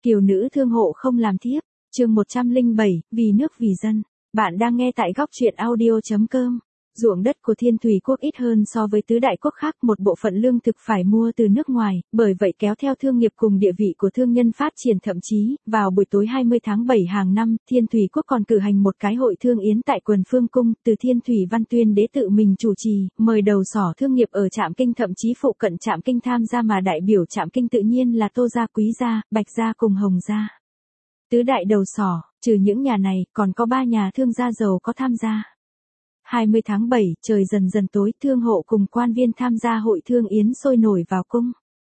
Kiều nữ thương hộ không làm thiếp, chương 107, vì nước vì dân. Bạn đang nghe tại góc truyện audio.com. Ruộng đất của Thiên Thủy Quốc ít hơn so với tứ đại quốc khác, một bộ phận lương thực phải mua từ nước ngoài, bởi vậy kéo theo thương nghiệp cùng địa vị của thương nhân phát triển. Thậm chí, vào buổi tối 20 tháng 7 hàng năm, Thiên Thủy Quốc còn cử hành một cái hội thương yến tại Quần Phương Cung, từ Thiên Thủy Văn Tuyên Đế tự mình chủ trì, mời đầu sỏ thương nghiệp ở Trạm Kinh thậm chí phụ cận Trạm Kinh tham gia, mà đại biểu Trạm Kinh tự nhiên là Tô gia, Quý gia, Bạch gia cùng Hồng gia. Tứ đại đầu sỏ, trừ những nhà này, còn có 3 nhà thương gia giàu có tham gia. 20 tháng 7, trời dần dần tối, thương hộ cùng quan viên tham gia hội thương yến sôi nổi vào cung.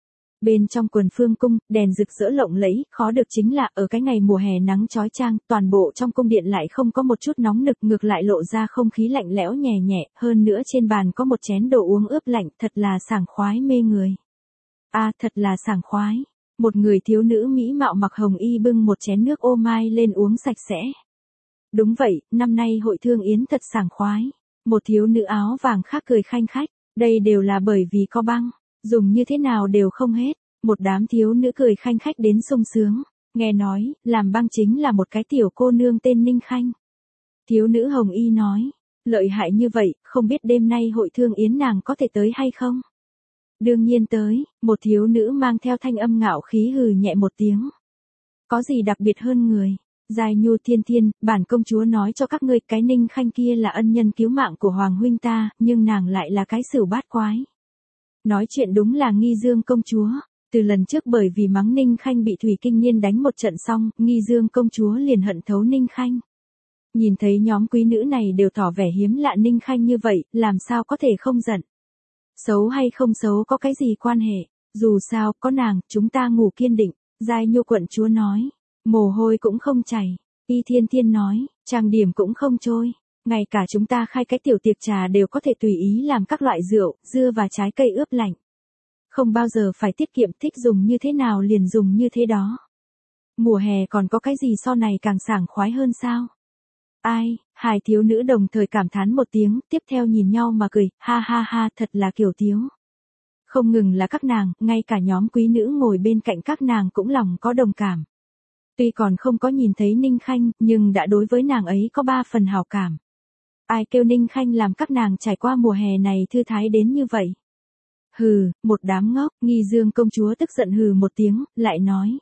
Bên trong Quần Phương Cung, đèn rực rỡ lộng lẫy, khó được chính là ở cái ngày mùa hè nắng chói chang, toàn bộ trong cung điện lại không có một chút nóng nực, ngược lại lộ ra không khí lạnh lẽo nhẹ nhẹ, hơn nữa trên bàn có một chén đồ uống ướp lạnh, thật là sảng khoái mê người. Thật là sảng khoái. Một người thiếu nữ mỹ mạo mặc hồng y bưng một chén nước ô mai lên uống sạch sẽ. Đúng vậy, năm nay hội thương yến thật sảng khoái. Một thiếu nữ áo vàng khác cười khanh khách, đây đều là bởi vì có băng, dùng như thế nào đều không hết. Một đám thiếu nữ cười khanh khách đến sung sướng, nghe nói, làm băng chính là một cái tiểu cô nương tên Ninh Khanh. Thiếu nữ hồng y nói, lợi hại như vậy, không biết đêm nay hội thương yến nàng có thể tới hay không? Đương nhiên tới, một thiếu nữ mang theo thanh âm ngạo khí hừ nhẹ một tiếng. Có gì đặc biệt hơn người? Giai Nhu Thiên Thiên, bản công chúa nói cho các ngươi, cái Ninh Khanh kia là ân nhân cứu mạng của hoàng huynh ta, nhưng nàng lại là cái xửu bát quái. Nói chuyện đúng là Nghi Dương công chúa. Từ lần trước bởi vì mắng Ninh Khanh bị Thủy Kinh Niên đánh một trận xong, Nghi Dương công chúa liền hận thấu Ninh Khanh. Nhìn thấy nhóm quý nữ này đều tỏ vẻ hiếm lạ Ninh Khanh như vậy, làm sao có thể không giận? Xấu hay không xấu có cái gì quan hệ, dù sao, có nàng, chúng ta ngủ kiên định, Giai Nhu quận chúa nói. Mồ hôi cũng không chảy, Y Thiên Thiên nói, trang điểm cũng không trôi, ngay cả chúng ta khai cái tiểu tiệc trà đều có thể tùy ý làm các loại rượu, dưa và trái cây ướp lạnh. Không bao giờ phải tiết kiệm, thích dùng như thế nào liền dùng như thế đó. Mùa hè còn có cái gì so này càng sảng khoái hơn sao? Hai thiếu nữ đồng thời cảm thán một tiếng, tiếp theo nhìn nhau mà cười, ha ha ha, thật là kiểu tiếu. Không ngừng là các nàng, ngay cả nhóm quý nữ ngồi bên cạnh các nàng cũng lòng có đồng cảm. Tuy còn không có nhìn thấy Ninh Khanh, nhưng đã đối với nàng ấy có 3 phần hảo cảm. Ai kêu Ninh Khanh làm các nàng trải qua mùa hè này thư thái đến như vậy? Hừ, một đám ngốc, Nghi Dương công chúa tức giận hừ một tiếng, lại nói.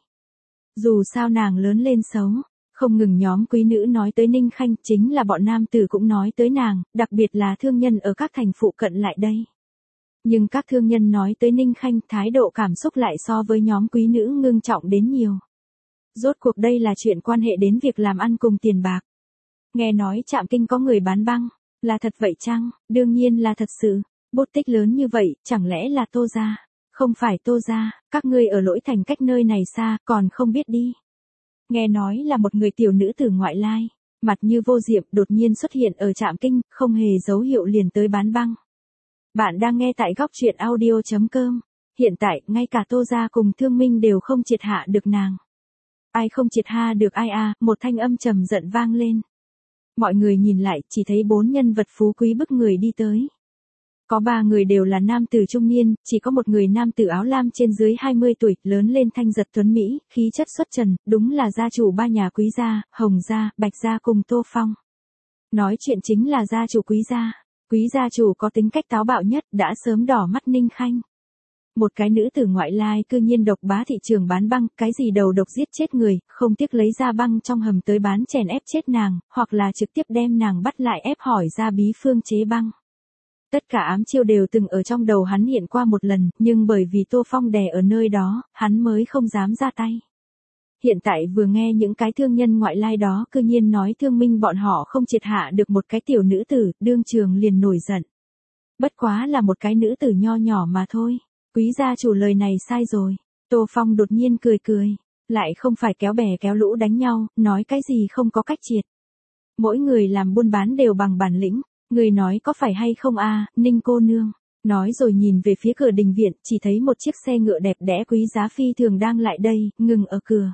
Dù sao nàng lớn lên xấu, không ngừng nhóm quý nữ nói tới Ninh Khanh, chính là bọn nam tử cũng nói tới nàng, đặc biệt là thương nhân ở các thành phụ cận lại đây. Nhưng các thương nhân nói tới Ninh Khanh, thái độ cảm xúc lại so với nhóm quý nữ ngưng trọng đến nhiều. Rốt cuộc đây là chuyện quan hệ đến việc làm ăn cùng tiền bạc. Nghe nói Trạm Kinh có người bán băng, là thật vậy chăng? Đương nhiên là thật sự. Bút tích lớn như vậy, chẳng lẽ là Tô gia? Không phải Tô gia, các ngươi ở Lỗi Thành cách nơi này xa, còn không biết đi. Nghe nói là một người tiểu nữ tử ngoại lai, mặt như vô diệm, đột nhiên xuất hiện ở Trạm Kinh, không hề dấu hiệu liền tới bán băng. Bạn đang nghe tại góc truyện audio.com. Hiện tại, ngay cả Tô gia cùng Thương Minh đều không triệt hạ được nàng. Ai không triệt ha được ai một thanh âm trầm giận vang lên. Mọi người nhìn lại, chỉ thấy 4 nhân vật phú quý bức người đi tới. Có 3 người đều là nam tử trung niên, chỉ có một người nam tử áo lam trên dưới 20 tuổi, lớn lên thanh giật tuấn Mỹ, khí chất xuất trần, đúng là gia chủ 3 nhà Quý gia, Hồng gia, Bạch gia cùng Tô Phong. Nói chuyện chính là gia chủ Quý gia. Quý gia chủ có tính cách táo bạo nhất, đã sớm đỏ mắt Ninh Khanh. Một cái nữ tử ngoại lai cư nhiên độc bá thị trường bán băng, cái gì đầu độc giết chết người, không tiếc lấy ra băng trong hầm tới bán chèn ép chết nàng, hoặc là trực tiếp đem nàng bắt lại ép hỏi ra bí phương chế băng. Tất cả ám chiêu đều từng ở trong đầu hắn hiện qua một lần, nhưng bởi vì Tô Phong đè ở nơi đó, hắn mới không dám ra tay. Hiện tại vừa nghe những cái thương nhân ngoại lai đó cư nhiên nói Thương Minh bọn họ không triệt hạ được một cái tiểu nữ tử, đương trường liền nổi giận. Bất quá là một cái nữ tử nho nhỏ mà thôi. Quý gia chủ lời này sai rồi. Tô Phong đột nhiên cười cười. Lại không phải kéo bè kéo lũ đánh nhau, nói cái gì không có cách triệt. Mỗi người làm buôn bán đều bằng bản lĩnh. Người nói có phải hay không Ninh cô nương. Nói rồi nhìn về phía cửa đình viện, chỉ thấy một chiếc xe ngựa đẹp đẽ quý giá phi thường đang lại đây, ngừng ở cửa.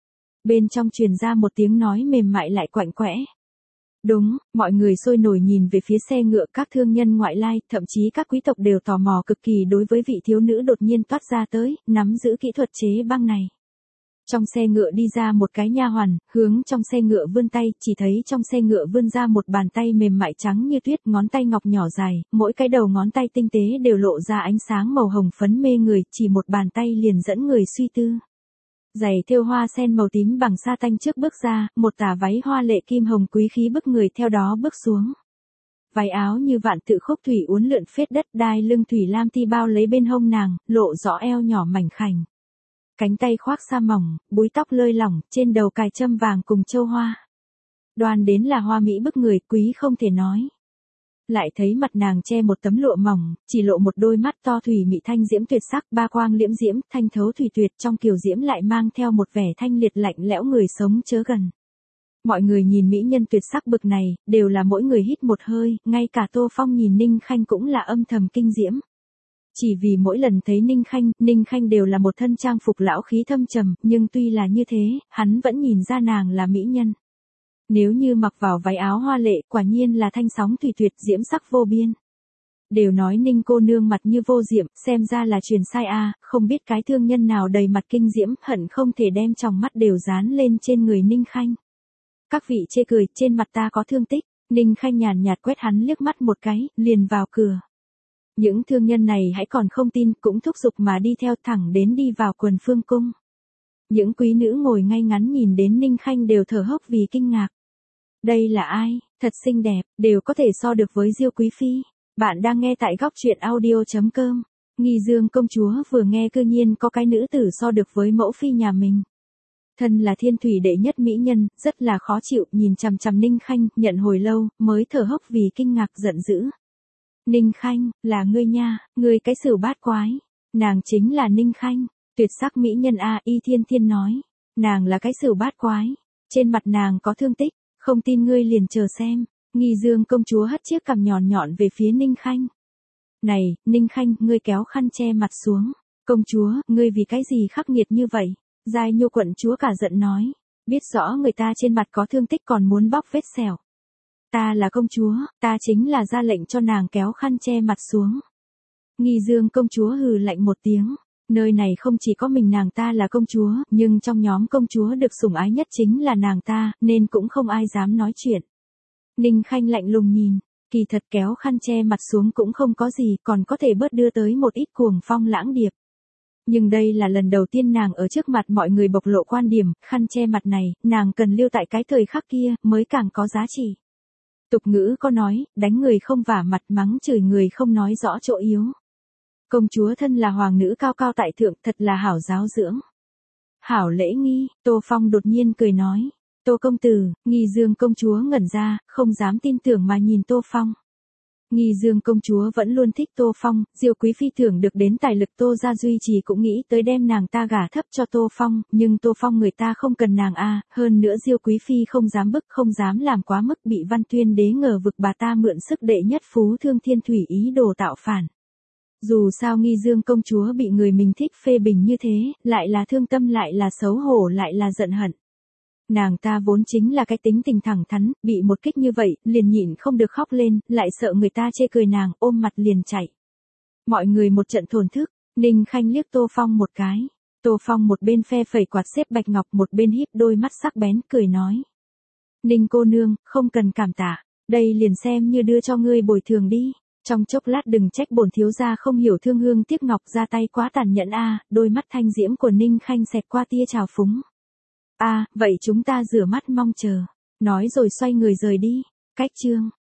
Bên trong truyền ra một tiếng nói mềm mại lại quạnh quẽ. Đúng, mọi người sôi nổi nhìn về phía xe ngựa, các thương nhân ngoại lai, thậm chí các quý tộc đều tò mò cực kỳ đối với vị thiếu nữ đột nhiên toát ra tới, nắm giữ kỹ thuật chế băng này. Trong xe ngựa đi ra một cái nha hoàn, hướng trong xe ngựa vươn tay, chỉ thấy trong xe ngựa vươn ra một bàn tay mềm mại trắng như tuyết, ngón tay ngọc nhỏ dài, mỗi cái đầu ngón tay tinh tế đều lộ ra ánh sáng màu hồng phấn mê người, chỉ một bàn tay liền dẫn người suy tư. Giày thêu hoa sen màu tím bằng sa tanh trước bước ra, một tà váy hoa lệ kim hồng quý khí bức người theo đó bước xuống. Váy áo như vạn tự khúc thủy uốn lượn phết đất, đai lưng thủy lam ti bao lấy bên hông nàng, lộ rõ eo nhỏ mảnh khảnh. Cánh tay khoác sa mỏng, búi tóc lơi lỏng, trên đầu cài châm vàng cùng châu hoa. Đoan đến là hoa mỹ bức người, quý không thể nói. Lại thấy mặt nàng che một tấm lụa mỏng, chỉ lộ một đôi mắt to thủy mị thanh diễm tuyệt sắc, ba quang liễm diễm, thanh thấu thủy tuyệt, trong kiều diễm lại mang theo một vẻ thanh liệt lạnh lẽo, người sống chớ gần. Mọi người nhìn mỹ nhân tuyệt sắc bực này, đều là mỗi người hít một hơi, ngay cả Tô Phong nhìn Ninh Khanh cũng là âm thầm kinh diễm. Chỉ vì mỗi lần thấy Ninh Khanh đều là một thân trang phục lão khí thâm trầm, nhưng tuy là như thế, hắn vẫn nhìn ra nàng là mỹ nhân. Nếu như mặc vào váy áo hoa lệ, quả nhiên là thanh sóng thủy tuyệt, diễm sắc vô biên. Đều nói Ninh cô nương mặt như vô diệm, xem ra là truyền sai a, không biết cái thương nhân nào đầy mặt kinh diễm, hận không thể đem tròng mắt đều dán lên trên người Ninh Khanh. Các vị chê cười, trên mặt ta có thương tích. Ninh Khanh nhàn nhạt quét hắn liếc mắt một cái, liền vào cửa. Những thương nhân này hãy còn không tin, cũng thúc giục mà đi theo, thẳng đến đi vào Quần Phương cung. Những quý nữ ngồi ngay ngắn nhìn đến Ninh Khanh đều thở hốc vì kinh ngạc. Đây là ai, thật xinh đẹp, đều có thể so được với Diêu quý phi. Bạn đang nghe tại góc truyện audio.com. Nghi Dương công chúa vừa nghe cư nhiên có cái nữ tử so được với mẫu phi nhà mình. Thân là thiên thủy đệ nhất mỹ nhân, rất là khó chịu, nhìn chằm chằm Ninh Khanh, nhận hồi lâu, mới thở hốc vì kinh ngạc giận dữ. Ninh Khanh, là ngươi nha, ngươi cái xỉu bát quái. Nàng chính là Ninh Khanh, tuyệt sắc mỹ nhân a, Y Thiên Thiên nói. Nàng là cái xỉu bát quái. Trên mặt nàng có thương tích, không tin ngươi liền chờ xem. Nghi Dương công chúa hất chiếc cằm nhọn nhọn về phía Ninh Khanh. Này, Ninh Khanh, ngươi kéo khăn che mặt xuống. Công chúa, ngươi vì cái gì khắc nghiệt như vậy? Giai Nhu quận chúa cả giận nói. Biết rõ người ta trên mặt có thương tích còn muốn bóc vết sẹo. Ta là công chúa, ta chính là ra lệnh cho nàng kéo khăn che mặt xuống. Nghi Dương công chúa hừ lạnh một tiếng. Nơi này không chỉ có mình nàng ta là công chúa, nhưng trong nhóm công chúa được sủng ái nhất chính là nàng ta, nên cũng không ai dám nói chuyện. Ninh Khanh lạnh lùng nhìn, kỳ thật kéo khăn che mặt xuống cũng không có gì, còn có thể bớt đưa tới một ít cuồng phong lãng điệp. Nhưng đây là lần đầu tiên nàng ở trước mặt mọi người bộc lộ quan điểm, khăn che mặt này, nàng cần lưu tại cái thời khắc kia, mới càng có giá trị. Tục ngữ có nói, đánh người không vả mặt, mắng chửi người không nói rõ chỗ yếu. Công chúa thân là hoàng nữ cao cao tại thượng, thật là hảo giáo dưỡng. Hảo lễ nghi, Tô Phong đột nhiên cười nói. Tô công tử, Nghi Dương công chúa ngẩn ra, không dám tin tưởng mà nhìn Tô Phong. Nghi Dương công chúa vẫn luôn thích Tô Phong, Diêu quý phi thưởng được đến tài lực Tô gia duy trì cũng nghĩ tới đem nàng ta gả thấp cho Tô Phong, nhưng Tô Phong người ta không cần nàng a, hơn nữa Diêu quý phi không dám bức, không dám làm quá mức, bị Văn Tuyên đế ngờ vực bà ta mượn sức đệ nhất phú thương thiên thủy ý đồ tạo phản. Dù sao Nghi Dương công chúa bị người mình thích phê bình như thế, lại là thương tâm, lại là xấu hổ, lại là giận hận. Nàng ta vốn chính là cái tính tình thẳng thắn, bị một kích như vậy, liền nhịn không được khóc lên, lại sợ người ta chê cười nàng, ôm mặt liền chạy. Mọi người một trận thổn thức, Ninh Khanh liếc Tô Phong một cái. Tô Phong một bên phe phẩy quạt xếp bạch ngọc, một bên híp đôi mắt sắc bén, cười nói. Ninh cô nương, không cần cảm tạ, đây liền xem như đưa cho ngươi bồi thường đi. Trong chốc lát đừng trách bổn thiếu gia không hiểu thương hương tiếc ngọc, ra tay quá tàn nhẫn a. Đôi mắt thanh diễm của Ninh Khanh xẹt qua tia trào phúng. Vậy chúng ta rửa mắt mong chờ. Nói rồi xoay người rời đi. Cách chương